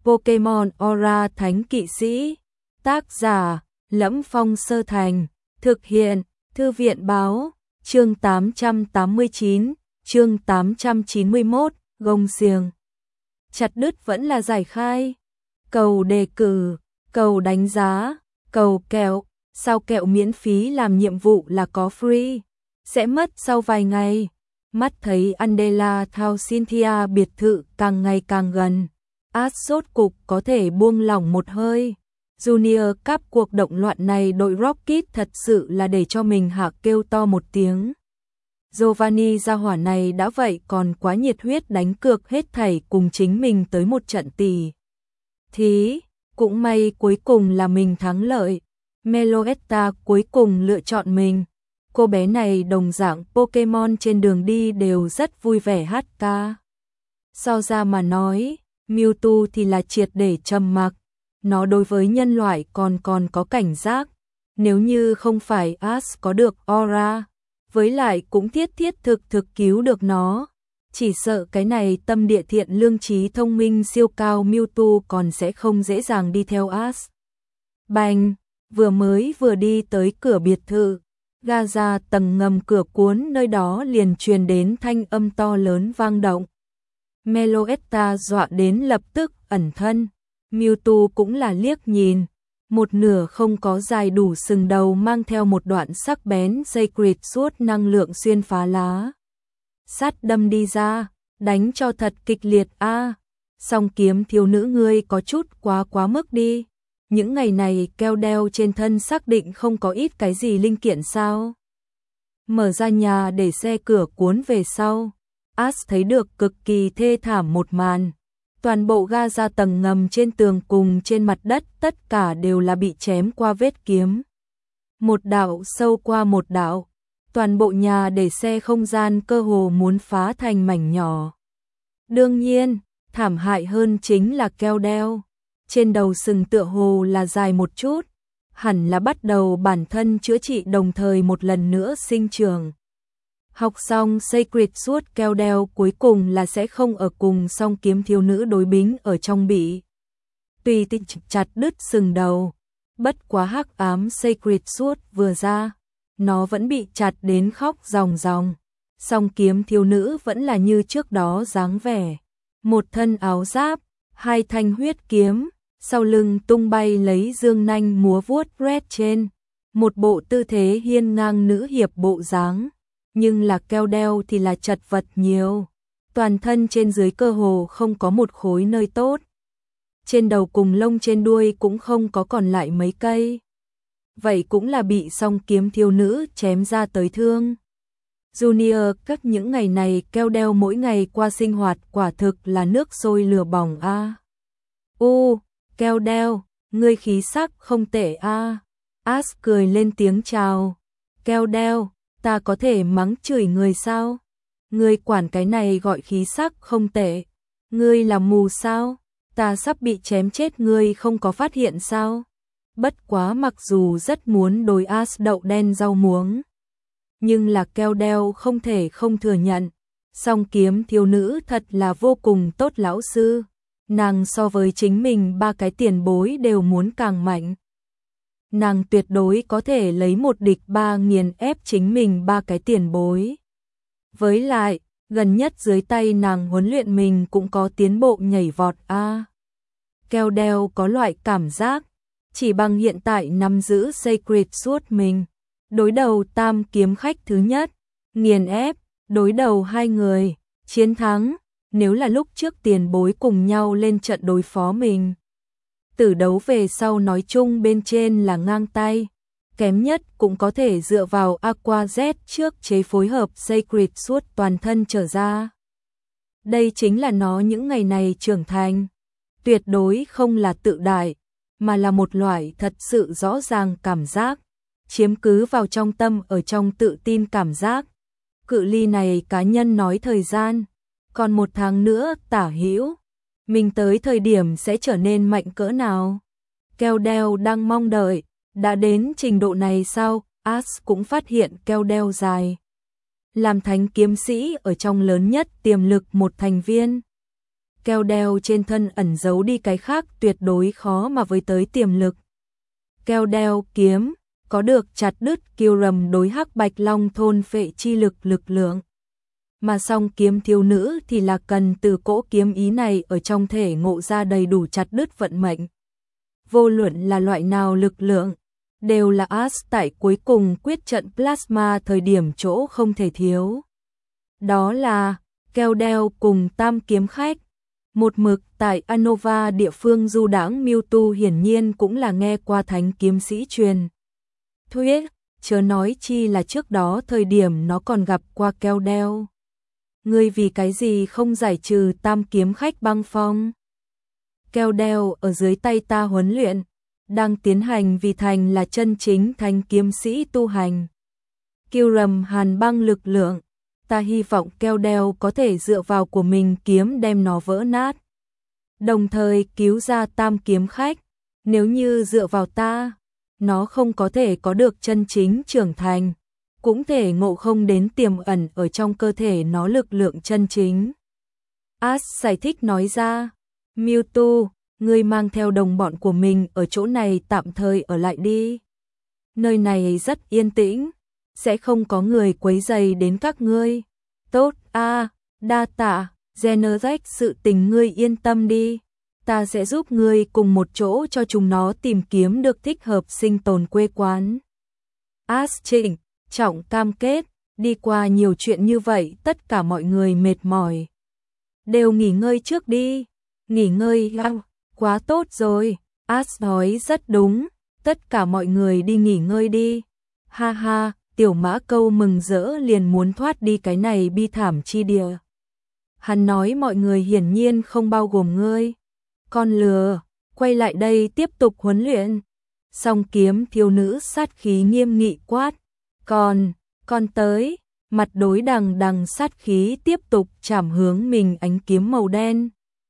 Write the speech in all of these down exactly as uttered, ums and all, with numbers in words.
Pokemon Aura Thánh Kỵ Sĩ. Tác giả: Lẫm Phong Sơ Thành. Thực hiện: Thư viện báo. Chương tám trăm tám mươi chín, chương tám trăm chín mươi mốt, gông xiềng. Chặt đứt vẫn là giải khai. Cầu đề cử, cầu đánh giá, cầu kẹo. Sao kẹo miễn phí làm nhiệm vụ là có free. Sẽ mất sau vài ngày. Mắt thấy Andela Thao Cynthia biệt thự càng ngày càng gần. Ash sốt cục có thể buông lỏng một hơi. Junior Cup cuộc động loạn này đội Rocket thật sự là để cho mình hạ kêu to một tiếng. Giovanni gia hỏa này đã vậy còn quá nhiệt huyết đánh cược hết thảy cùng chính mình tới một trận tỷ thí. Cũng may cuối cùng là mình thắng lợi. Meloetta cuối cùng lựa chọn mình. Cô bé này đồng dạng Pokemon trên đường đi đều rất vui vẻ hát ca. So ra mà nói, Mewtwo thì là triệt để trầm mặc. Nó đối với nhân loại còn còn có cảnh giác. Nếu như không phải Ash có được Aura, với lại cũng thiết thiết thực thực cứu được nó, chỉ sợ cái này tâm địa thiện lương trí thông minh siêu cao Mewtwo còn sẽ không dễ dàng đi theo Ash. Bành, vừa mới vừa đi tới cửa biệt thự, ga ra tầng ngầm cửa cuốn nơi đó liền truyền đến thanh âm to lớn vang động. Meloetta dọa đến lập tức ẩn thân. Mewtwo cũng là liếc nhìn, một nửa không có dài đủ sừng đầu mang theo một đoạn sắc bén Sacred Sword năng lượng xuyên phá lá sắt đâm đi ra, đánh cho thật kịch liệt a. À, song kiếm thiếu nữ ngươi có chút quá quá mức đi. Những ngày này keo đeo trên thân xác định không có ít cái gì linh kiện sao? Mở ra nhà để xe cửa cuốn về sau, Ash thấy được cực kỳ thê thảm một màn. Toàn bộ ga ra tầng ngầm trên tường cùng trên mặt đất tất cả đều là bị chém qua vết kiếm. Một đạo sâu qua một đạo, toàn bộ nhà để xe không gian cơ hồ muốn phá thành mảnh nhỏ. Đương nhiên, thảm hại hơn chính là keo đeo. Trên đầu sừng tựa hồ là dài một chút, hẳn là bắt đầu bản thân chữa trị đồng thời một lần nữa sinh trưởng. Học xong Sacred Sword keo đeo cuối cùng là sẽ không ở cùng song kiếm thiếu nữ đối bính ở trong bị tùy tiện chặt đứt sừng đầu. Bất quá hắc ám Sacred Sword vừa ra, nó vẫn bị chặt đến khóc ròng ròng. Song kiếm thiếu nữ vẫn là như trước đó dáng vẻ, một thân áo giáp, hai thanh huyết kiếm, sau lưng tung bay lấy dương nanh múa vuốt red trên, một bộ tư thế hiên ngang nữ hiệp bộ dáng. Nhưng là keo đeo thì là chật vật nhiều, toàn thân trên dưới cơ hồ không có một khối nơi tốt. Trên đầu cùng lông trên đuôi cũng không có còn lại mấy cây. Vậy cũng là bị song kiếm thiếu nữ chém ra tới thương. Junior các những ngày này keo đeo mỗi ngày qua sinh hoạt quả thực là nước sôi lửa bỏng a. À. U, keo đeo, ngươi khí sắc không tệ a. À. Ash cười lên tiếng chào. Keo đeo, ta có thể mắng chửi người sao? Ngươi quản cái này gọi khí sắc không tệ. Ngươi là mù sao? Ta sắp bị chém chết ngươi không có phát hiện sao? Bất quá mặc dù rất muốn đối Ash đậu đen rau muống, nhưng là keo đeo không thể không thừa nhận. Song kiếm thiếu nữ thật là vô cùng tốt lão sư. Nàng so với chính mình ba cái tiền bối đều muốn càng mạnh. Nàng tuyệt đối có thể lấy một địch ba nghiền ép chính mình ba cái tiền bối. Với lại, gần nhất dưới tay nàng huấn luyện mình cũng có tiến bộ nhảy vọt a. À, keo đeo có loại cảm giác, chỉ bằng hiện tại nắm giữ Sacred Sword mình, đối đầu tam kiếm khách thứ nhất, nghiền ép, đối đầu hai người, chiến thắng. Nếu là lúc trước tiền bối cùng nhau lên trận đối phó mình, tử đấu về sau nói chung bên trên là ngang tay, kém nhất cũng có thể dựa vào Aqua Z trước chế phối hợp Sacred Sword toàn thân trở ra. Đây chính là nó những ngày này trưởng thành, tuyệt đối không là tự đại, mà là một loại thật sự rõ ràng cảm giác, chiếm cứ vào trong tâm ở trong tự tin cảm giác. Cự ly này cá nhân nói thời gian, còn một tháng nữa tả hữu. Mình tới thời điểm sẽ trở nên mạnh cỡ nào? Keo đeo đang mong đợi, đã đến trình độ này sao? Ash cũng phát hiện keo đeo dài. Làm thánh kiếm sĩ ở trong lớn nhất tiềm lực một thành viên. keo đeo trên thân ẩn giấu đi cái khác tuyệt đối khó mà với tới tiềm lực. Keo đeo kiếm, có được chặt đứt kiêu rầm đối hắc bạch long thôn phệ chi lực lực lượng. Mà song kiếm thiếu nữ thì là cần từ cỗ kiếm ý này ở trong thể ngộ ra đầy đủ chặt đứt vận mệnh. Vô luận là loại nào lực lượng, đều là As tại cuối cùng quyết trận plasma thời điểm chỗ không thể thiếu. Đó là keo đeo cùng tam kiếm khách. Một mực tại Anova địa phương du đãng Mewtwo hiển nhiên cũng là nghe qua thánh kiếm sĩ truyền thuyết, chớ nói chi là trước đó thời điểm nó còn gặp qua keo đeo. Ngươi vì cái gì không giải trừ tam kiếm khách băng phong? Keo đeo ở dưới tay ta huấn luyện, đang tiến hành vì thành là chân chính thánh kiếm sĩ tu hành. Kiêu rầm hàn băng lực lượng, ta hy vọng keo đeo có thể dựa vào của mình kiếm đem nó vỡ nát. Đồng thời cứu ra tam kiếm khách, nếu như dựa vào ta, nó không có thể có được chân chính trưởng thành, cũng thể ngộ không đến tiềm ẩn ở trong cơ thể nó lực lượng chân chính. As giải thích nói ra, Mewtwo, ngươi mang theo đồng bọn của mình ở chỗ này tạm thời ở lại đi. Nơi này rất yên tĩnh, sẽ không có người quấy rầy đến các ngươi. Tốt a, à, đa tạ, Generec, sự tình ngươi yên tâm đi. Ta sẽ giúp ngươi cùng một chỗ cho chúng nó tìm kiếm được thích hợp sinh tồn quê quán. As trịnh trọng cam kết, đi qua nhiều chuyện như vậy tất cả mọi người mệt mỏi. Đều nghỉ ngơi trước đi, nghỉ ngơi lao, quá tốt rồi, As nói rất đúng, tất cả mọi người đi nghỉ ngơi đi. Ha ha, tiểu mã câu mừng rỡ liền muốn thoát đi cái này bi thảm chi địa. Hắn nói mọi người hiển nhiên không bao gồm ngươi. Con lừa, quay lại đây tiếp tục huấn luyện. Song kiếm thiếu nữ sát khí nghiêm nghị quát. Còn, con tới, mặt đối đằng đằng sát khí tiếp tục chảm hướng mình ánh kiếm màu đen.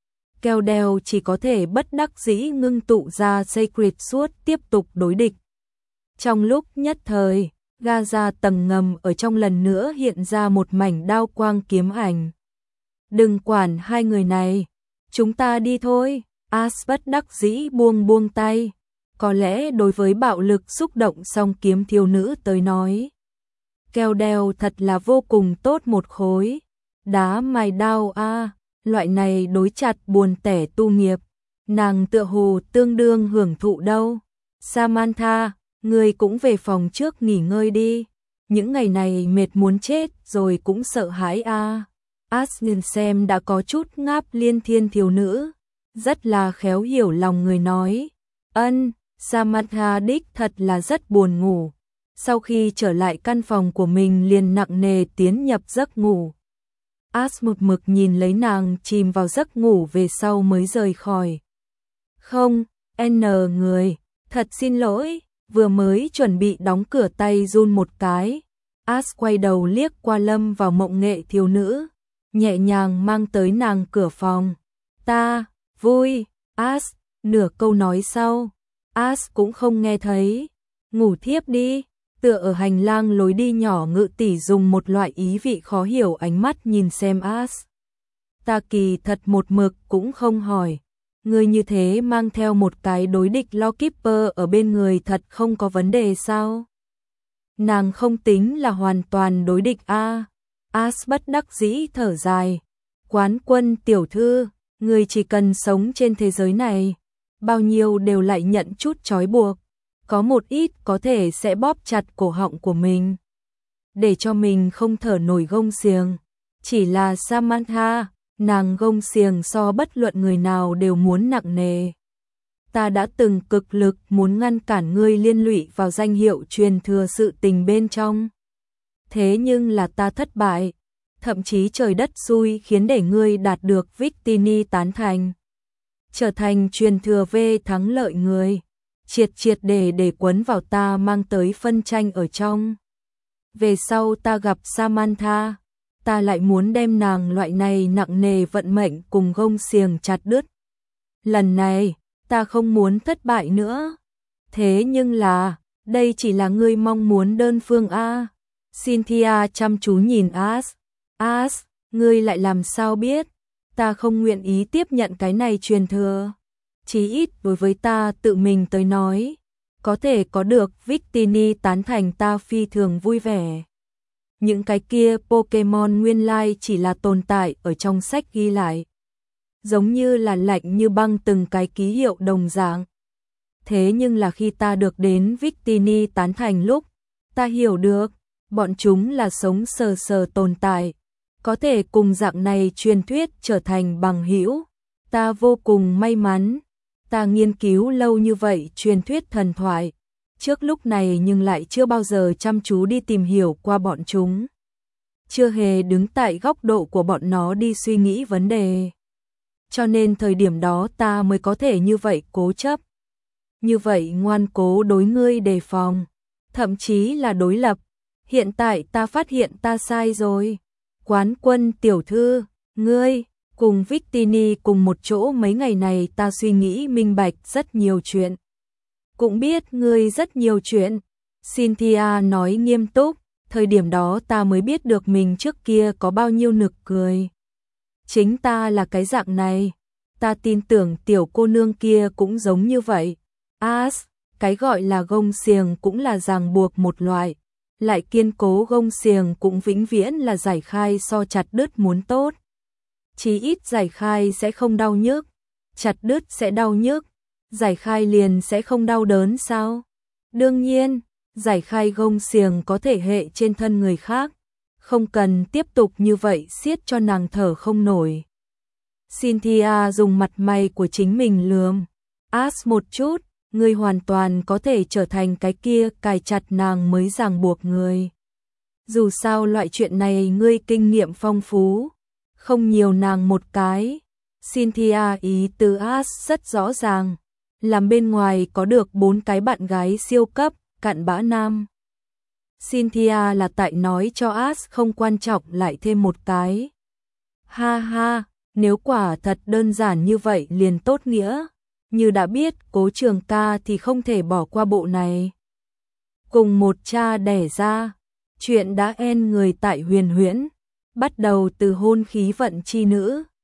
Keo đeo chỉ có thể bất đắc dĩ ngưng tụ ra Sacred Sword tiếp tục đối địch. Trong lúc nhất thời, Gaza tầng ngầm ở trong lần nữa hiện ra một mảnh đao quang kiếm ảnh. Đừng quản hai người này, chúng ta đi thôi. As bất đắc dĩ buông buông tay. Có lẽ đối với bạo lực xúc động song kiếm thiếu nữ tới nói, keo đeo thật là vô cùng tốt một khối. Đá mài đao a, à, loại này đối chặt buồn tẻ tu nghiệp, nàng tựa hồ tương đương hưởng thụ đâu. Samantha, ngươi cũng về phòng trước nghỉ ngơi đi. Những ngày này mệt muốn chết rồi cũng sợ hãi a. À. As nhìn xem đã có chút ngáp liên thiên thiếu nữ, rất là khéo hiểu lòng người nói. Ân, Samantha đích thật là rất buồn ngủ. Sau khi trở lại căn phòng của mình liền nặng nề tiến nhập giấc ngủ. As một mực nhìn lấy nàng chìm vào giấc ngủ về sau mới rời khỏi. Không, N người, thật xin lỗi, vừa mới chuẩn bị đóng cửa tay run một cái. As quay đầu liếc qua lâm vào mộng nghệ thiếu nữ, nhẹ nhàng mang tới nàng cửa phòng. Ta, vui, As, nửa câu nói sau, As cũng không nghe thấy. Ngủ thiếp đi, tựa ở hành lang lối đi nhỏ Ngự tỷ dùng một loại ý vị khó hiểu ánh mắt nhìn xem As. Ta kỳ thật một mực cũng không hỏi. Người như thế mang theo một cái đối địch Lawkeeper ở bên người thật không có vấn đề sao? Nàng không tính là hoàn toàn đối địch a. À. As bất đắc dĩ thở dài. Quán quân tiểu thư, người chỉ cần sống trên thế giới này, bao nhiêu đều lại nhận chút trói buộc. Có một ít có thể sẽ bóp chặt cổ họng của mình, để cho mình không thở nổi gông xiềng. Chỉ là Samantha, nàng gông xiềng so bất luận người nào đều muốn nặng nề. Ta đã từng cực lực muốn ngăn cản ngươi liên lụy vào danh hiệu truyền thừa sự tình bên trong. Thế nhưng là ta thất bại, thậm chí trời đất xui khiến để ngươi đạt được Victini tán thành, trở thành truyền thừa về thắng lợi người, triệt triệt để để quấn vào ta mang tới phân tranh ở trong. Về sau ta gặp Samantha, ta lại muốn đem nàng loại này nặng nề vận mệnh cùng gông xiềng chặt đứt. Lần này, ta không muốn thất bại nữa. Thế nhưng là, đây chỉ là ngươi mong muốn đơn phương a. Cynthia chăm chú nhìn As. As, ngươi lại làm sao biết? ta không nguyện ý tiếp nhận cái này truyền thừa. Chí ít đối với ta tự mình tới nói, có thể có được Victini tán thành ta phi thường vui vẻ. Những cái kia Pokemon nguyên lai chỉ là tồn tại ở trong sách ghi lại, giống như là lạnh như băng từng cái ký hiệu đồng dạng. Thế nhưng là khi ta được đến Victini tán thành lúc, ta hiểu được, bọn chúng là sống sờ sờ tồn tại, có thể cùng dạng này truyền thuyết trở thành bằng hữu. Ta vô cùng may mắn, ta nghiên cứu lâu như vậy truyền thuyết thần thoại, trước lúc này nhưng lại chưa bao giờ chăm chú đi tìm hiểu qua bọn chúng. Chưa hề đứng tại góc độ của bọn nó đi suy nghĩ vấn đề. Cho nên thời điểm đó ta mới có thể như vậy cố chấp. Như vậy ngoan cố đối ngươi đề phòng, thậm chí là đối lập. Hiện tại ta phát hiện ta sai rồi. Quán Quân tiểu thư, ngươi, cùng Victini cùng một chỗ mấy ngày này ta suy nghĩ minh bạch rất nhiều chuyện. Cũng biết ngươi rất nhiều chuyện. Cynthia nói nghiêm túc, thời điểm đó ta mới biết được mình trước kia có bao nhiêu nực cười. Chính ta là cái dạng này, ta tin tưởng tiểu cô nương kia cũng giống như vậy. As, cái gọi là gông xiềng cũng là ràng buộc một loại, lại kiên cố gông xiềng cũng vĩnh viễn là giải khai so chặt đứt muốn tốt. Chí ít giải khai sẽ không đau nhức, chặt đứt sẽ đau nhức, giải khai liền sẽ không đau đớn sao? Đương nhiên, giải khai gông xiềng có thể hệ trên thân người khác, không cần tiếp tục như vậy siết cho nàng thở không nổi. Cynthia dùng mặt mày của chính mình lườm As một chút, ngươi hoàn toàn có thể trở thành cái kia cài chặt nàng mới ràng buộc người. Dù sao loại chuyện này ngươi kinh nghiệm phong phú, không nhiều nàng một cái. Cynthia ý tứ As rất rõ ràng, làm bên ngoài có được bốn cái bạn gái siêu cấp, cặn bã nam. Cynthia là tại nói cho As không quan trọng lại thêm một cái. Ha ha, nếu quả thật đơn giản như vậy liền tốt nghĩa. Như đã biết Cố Trường Ca thì không thể bỏ qua bộ này. Cùng một cha đẻ ra, chuyện đã en người tại Huyền Huyễn, bắt đầu từ hôn khí vận chi nữ,